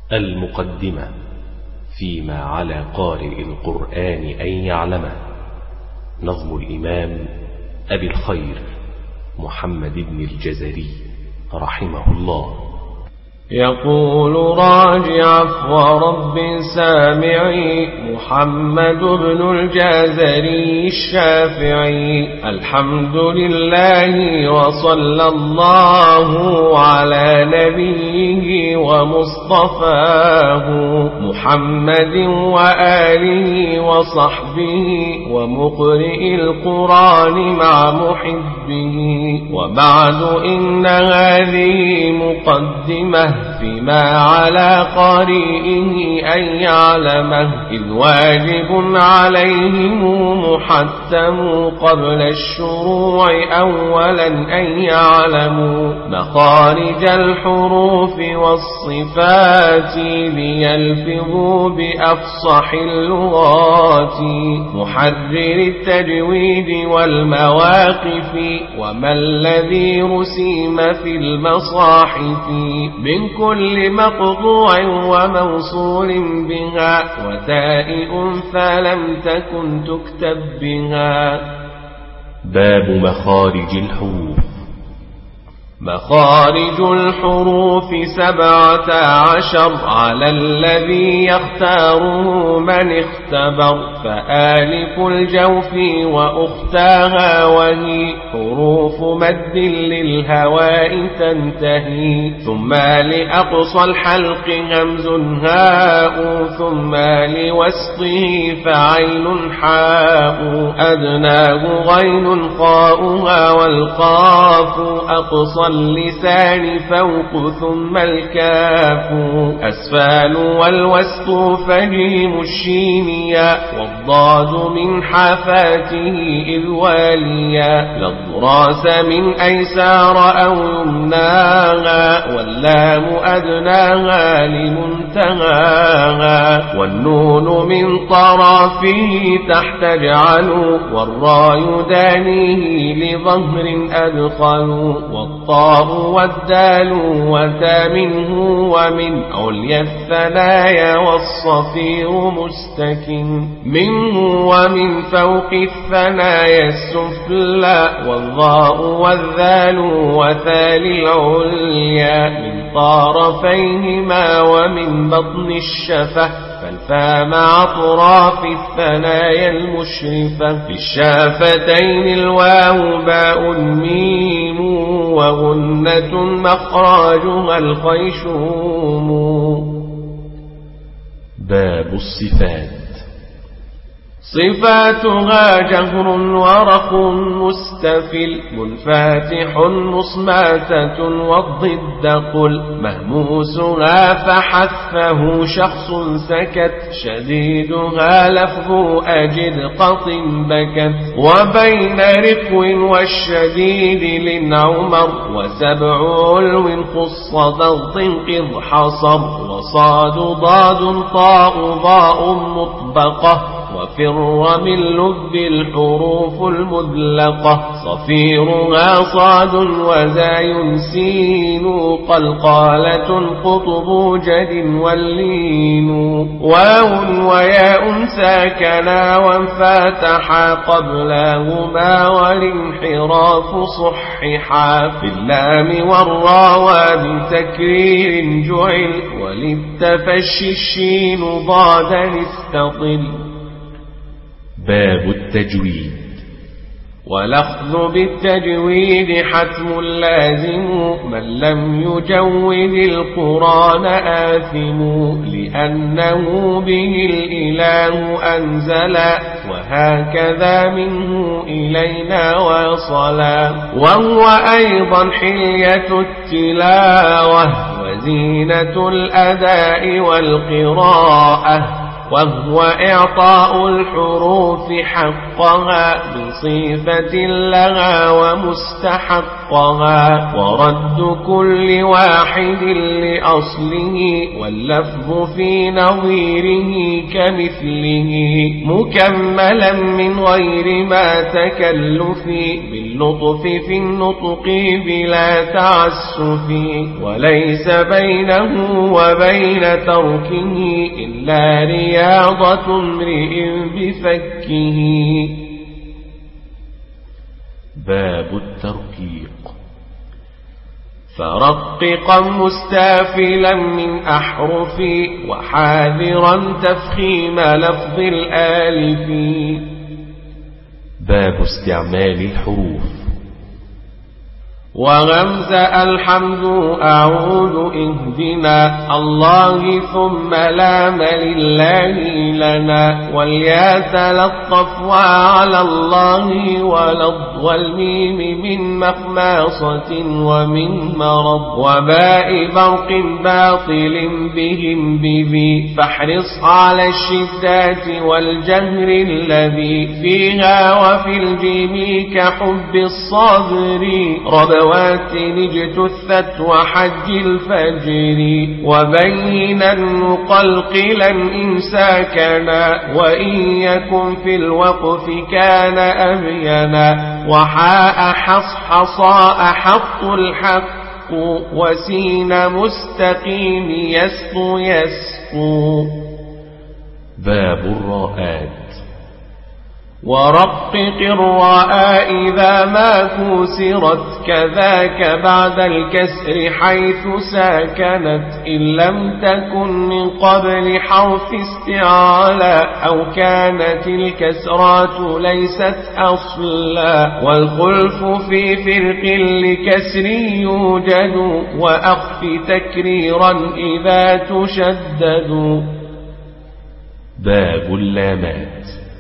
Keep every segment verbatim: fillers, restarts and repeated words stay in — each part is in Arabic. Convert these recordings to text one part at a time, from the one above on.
المقدمة فيما على قارئ القرآن أن يعلمه. نظم الإمام أبي الخير محمد بن الجزري رحمه الله. يقول راجع عفو رب سامعي محمد بن الجزري الشافعي. الحمد لله وصلى الله على نبيه ومصطفاه محمد وآله وصحبه ومقرئ القرآن مع محبه. وبعد إن هذه مقدمة فيما على قارئه أن يعلمه، إذ واجب عليهم محتم قبل الشروع أولا أن يعلموا مخارج الحروف والصفات ليلفظوا بأفصح اللغات. محرر التجويد والمواقف وما الذي رسم في المصاحف من كل مقطوع وموصول بها وتاء فلم تكن تكتب بها. باب مخارج الحروف. مخارج الحروف سبعة عشر على الذي يختاره من اختبر. فآلف الجوف وأختاها وهي حروف مد للهواء تنتهي. ثم لأقصى الحلق همز هاء ثم لوسطه فعين حاء. أدناه غين خاؤها والقاف. أقصى اللسان فوق ثم الكاف. أسفال والوسط فجيم الشينيا والضاد من حافاته إذ واليا. للضراس من أيسار أو يمناها واللام أدناها لمنتهاها. والنون من طرفه تحت اجعلوا والراء دانيه لظهر أدخلوا. والطاء والدال وتا منه ومن عليا الثنايا والصفير مستكن. منه ومن فوق الثنايا السفلى والظاء والذال وثال العليا من طرفيهما ومن بطن الشفة. فالفاء مع أطراف الثنايا المشرفة. في الشافتين الواو باء ميم وغنة مخرجها الخيشوم. باب الصفات. صفاتها جهر ورق مستفل منفاتح مصماتة والضد قل. مهموسها فحثه شخص سكت. شديدها لفظ أجد قط بكت. وبين رقو والشديد للعمر. وسبع علو خص ضغط قض حصر. وصاد ضاد طاء ضاء مطبقة. وفر من لب الحروف المدلقة. صفيرها صاد وزاي سين. قلقالة قطب جد واللين. واو وياء ساكنا وانفاتحا قبلهما والانحراف صححا. في اللام والراء بتكرير جعل. وللتفشي الشين ضادا استطل. باب التجويد. والأخذ بالتجويد حتم لازم. من لم يجود القرآن آثم. لأنه به الإله أنزلا. وهكذا منه إلينا وصلا. وهو أيضا حلية التلاوة وزينة الأداء والقراءة. وهو إعطاء الحروف حقها بصفة لها ومستحقها، ورد كل واحد لأصله واللفظ في نظيره كمثله، مكملا من غير ما تكلف باللطف في النطق بلا تعسف، وليس بينه وبين تركه إلا رياضة امرئ بفكه. باب الترقيق. فرققا مستافلا من أحرف وحاذرا تفخيم لفظ الآلف. باب استعمال الحروف. وغمز الحمد أعود اهدنا الله ثم لام لله لنا، واليا تلطف وعلى الله ولض والميم من مخماصة ومن مرض، وباء برق باطل بهم بذي، فاحرص على الشدات والجهر الذي فيها وفي الجيم كحب الصابر، ربوات اجتثت وحج الفجر، وبينا مقلقلا إن ساكنا وإن يكن في الوقف كان أبينا، وحاء حصحصاء حط الحق وسين مستقيم يسقو يسقو. باب الراءات. ورقق الراء إذا ما كسرت كذاك بعد الكسر حيث ساكنت، إن لم تكن من قبل حرف استعالا أو كانت الكسرات ليست أصلا، والخلف في فرق لكسر يوجد وأخف تكريرا إذا تشدد. باب اللامات.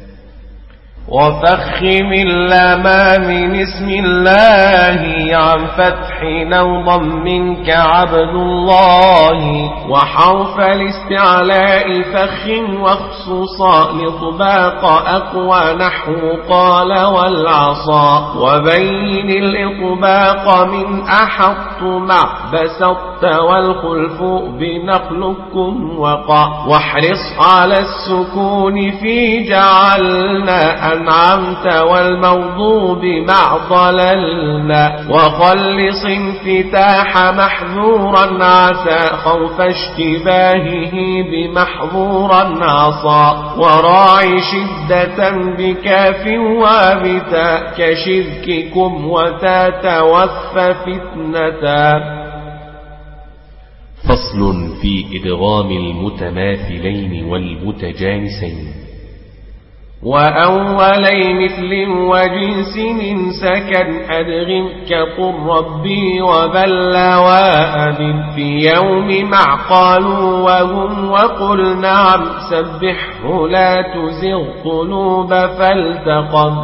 وفخم اللام من اسم الله عن فتح أو ضم كعبد الله، وحرف الاستعلاء فخم واخصصا لطباق أقوى نحو قال والعصا، وبين الإطباق من أحط مع بسطت والخلف بنقلكم وقع، واحرص على السكون في جعلنا أنعمت والموضوب مع ضللنا، وخلص انفتاح محذورا عسى خوف اشتباهه بمحظورا عصى، وراعي شدة بكاف وابتا كشذككم وتتوفى فتنة. فصل في إدغام المتماثلين والمتجانسين. وأولي مثل وجنس من سكن أدغم كقل ربي وبل وأذن في يوم مع قالوا وهم وقل نعم سبحه لا تزغ قلوب فالتقم.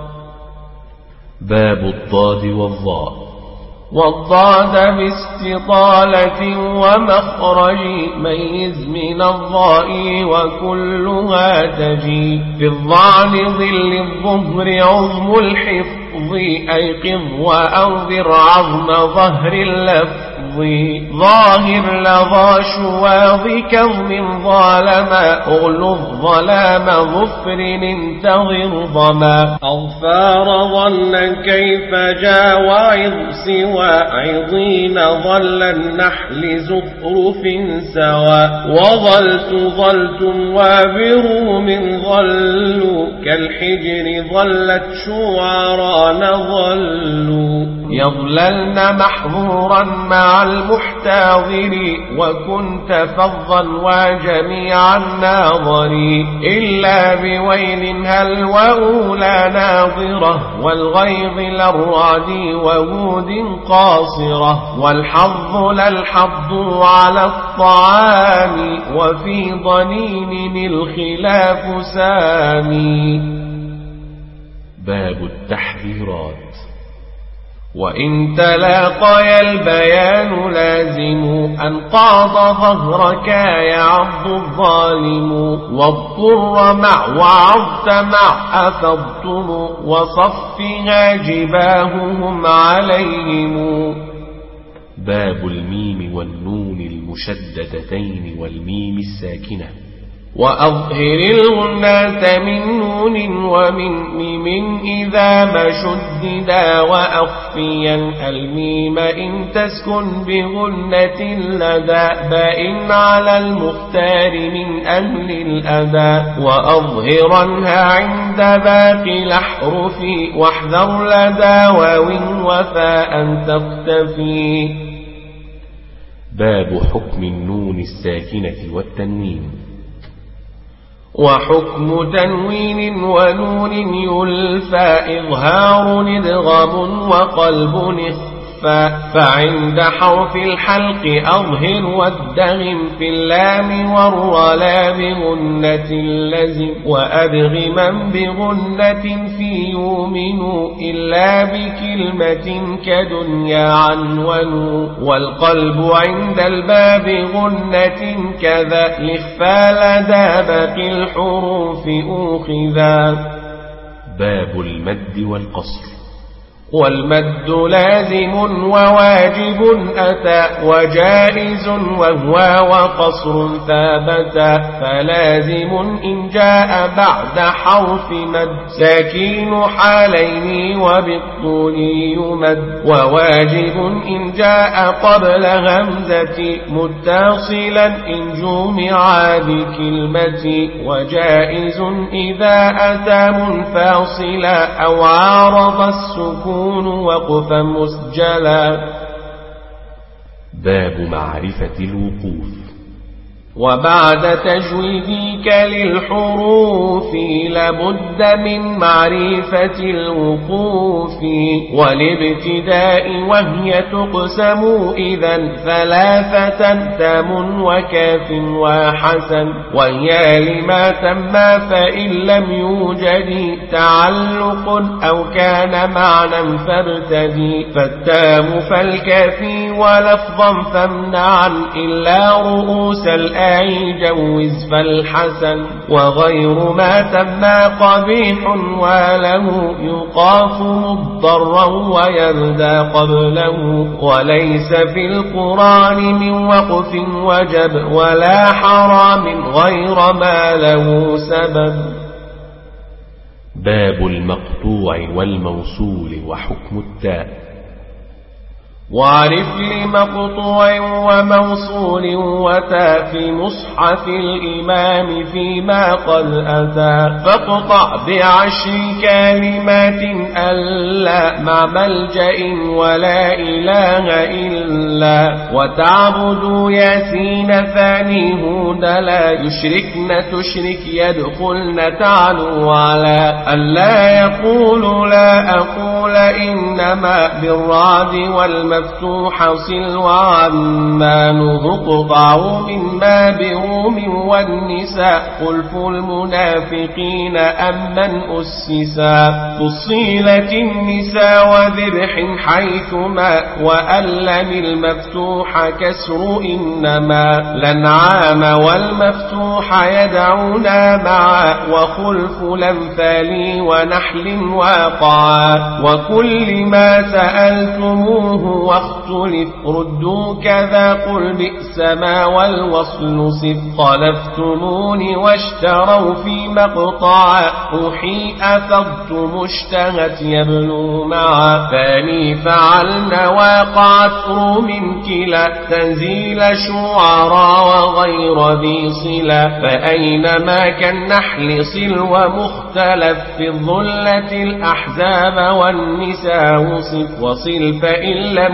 باب الضاد والظاء. والضاد باستطالة ومخرج ميز من الضاء وكلها تجي، في الضعن ظل الظهر عظم الحفظ أيقظ وأنذر عظم ظهر اللفظ، ظاهر لظى شواظ كظم ظالما أغلظ ظلام ظفر انتظر ظما، أغفار ظن كيف جا وعظ سوى عظين ظل النحل زخرف سوى، وظلت ظلتم وابروا من ظلوا كالحجر ظلت شعران ظلوا، يظللن محظورا مع المحتاضر وكنت فظا وجميع الناظر، إلا بويل هل وأولى ناظرة والغيظ للرعد وهود قاصرة، والحظ للحظ على الطعام وفي ضنين الخلاف سامي. باب التحذيرات. وإن تلاقي البيان لازم أن قاض ظهرك يعض الظالم واضطر مع وعظت مع أفضتم وصفها جباههم عليهم. باب الميم والنون المشددتين والميم الساكنة. وأظهر الغنة من نون ومن ميم إذا ما شددا وأخفيا الميم إن تسكن بغنة لدى بائن على المختار من أهل الأداء. وأظهرنها عند باقي الأحرف واحذر لدى واو وفاء تختفي. باب حكم النون الساكنة والتنوين. وحكم تنوين ونون يلفى إظهار إدغام وقلب إخفاء. فعند حرف الحلق أظهر والدغم في اللام والرلا بغنة لزم. وأدغما بغنة في يؤمن إلا بكلمة كدنيا عنون. والقلب عند الباب غنة كذا الإخفاء لدى باقي الحروف أوخذا. باب المد والقصر. والمد لازم وواجب أتى وجائز وهو وقصر ثابتا. فلازم إن جاء بعد حرف مد ساكين حالين وبالطول يمد. وواجب إن جاء قبل همزة متصلا إن جمع بكلمة. وجائز إذا أتى منفصلا أو عارض السكون وقفا مسجلا. باب معرفة الوقوف. وبعد تجويدك للحروف لابد من معرفة الوقوف والابتداء وهي تقسم إذا ثلاثة تام وكاف وحسن. وهي لما تم فإن لم يوجد تعلق أو كان معنى فارتدي. فالتام فالكافي ولفظا فامنعا إلا رؤوس الآن جوز فالحسن. وغير ما تم قبيح وله يقاف مضطرا ويبدأ قبله. وليس في القرآن من وقف وجب ولا حرام غير ما له سبب. باب المقطوع والموصول وحكم التاء. وعرف لمقطوع وموصول وتاء في مصحف الإمام فيما قد أتى. فاقطع بعشر كلمات ألا مع ملجأ ولا إله إلا. وتعبد ياسين ثاني هود لا يشركن تشرك يدخلن تعلو على. ألا يقول لا أقول إنما بالرعد والمفتوح صل وعما نذق ضعوا مما بروم والنساء خلف المنافقين أمن أسسا. فصيلة النساء وذبح حيثما وألم المفتوح كسر إنما. الأنعام والمفتوح يدعونا معا وخلف الأمثال ونحل واقعا. وكل ما سألتموه واختلف ردوا كذا قل بئس ما والوصل صف. خلفتموني واشتروا في مقطع أحي أفضتم اشتهت يبلو معا. ثاني فعلنا واقعت روم كلا تنزيل شعراء وغير ذي صلة. فأينما كالنحل صل ومختلف في الظلة الأحزاب والنساء صف. وصل فإن لم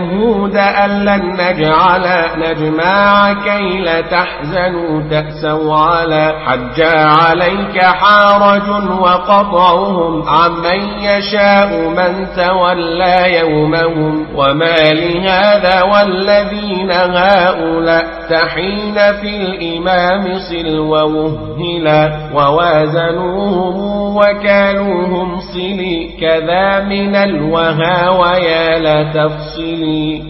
هود أن لن نجعل نجمع كي لا تحزنوا تأسوا على حج عليك حارج وقطعهم عمن يشاء من تولى يومهم وما لهذا والذين هؤلاء تحين في الإمام صلوا ومهلا ووازنوهم وكالوهم صلي كذا من الوهاويا لا تفصلي.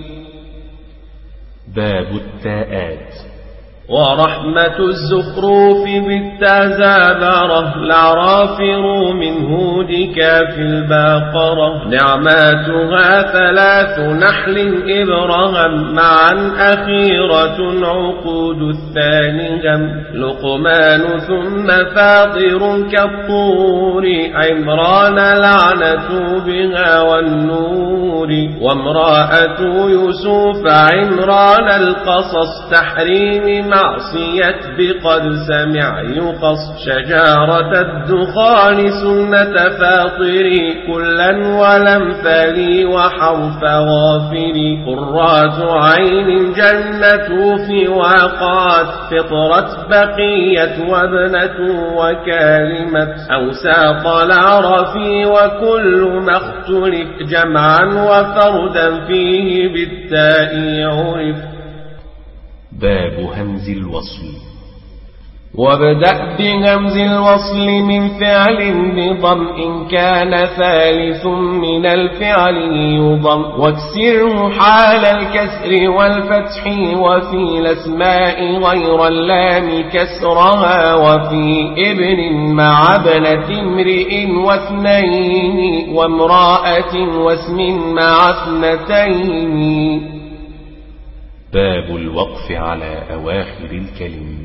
باب التاءات. ورحمة الزخروف بالتزابرة لعرافر من هودك في الباقرة نعماتها ثلاث نحل إبرهم معا أخيرة عقود الثاني هم لقمان ثم فاطر كالطور عمران لعنة بها والنور وامرأة يوسف عمران القصص تحريم معصية بقد سمع يقص شجارة الدخان سنة فاطري كلا ولم فلي وحرف غافري قرات عين جنة في واقعت فطرت بقية وابنة وكالمة أو ساق العرفي وكل ما اختلف جمعا وفردا فيه بالتاء عرف. باب همز الوصل. وابدأ بهمز الوصل من فعل بضم إن كان ثالث من الفعل يضم واكسره حال الكسر والفتح وفي الأسماء غير اللام كسرها وفي ابن مع ابنة امرئ واثنين وامرأة واسم مع اثنتين. باب الوقف على أواخر الكلم.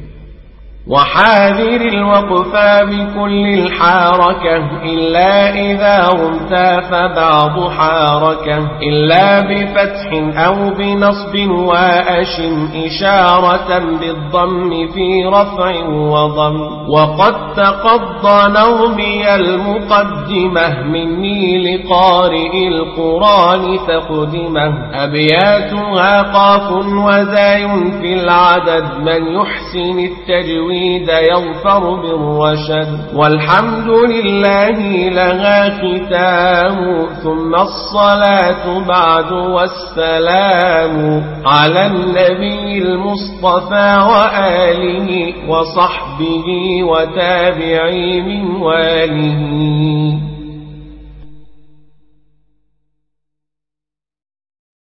وحاذر الوقف بكل الحركة إلا إذا رمت فبعض حركة إلا بفتح أو بنصب وأش إشارة بالضم في رفع وضم وقد تقضى نومي المقدمة مني لقارئ القرآن تقدمه أبياتها قاف وزاي في العدد من يحسن التجويد يظفر بالرشد والحمد لله لها ختام ثم الصلاة بعد والسلام على النبي المصطفى وآله وصحبه وتابعي من واله.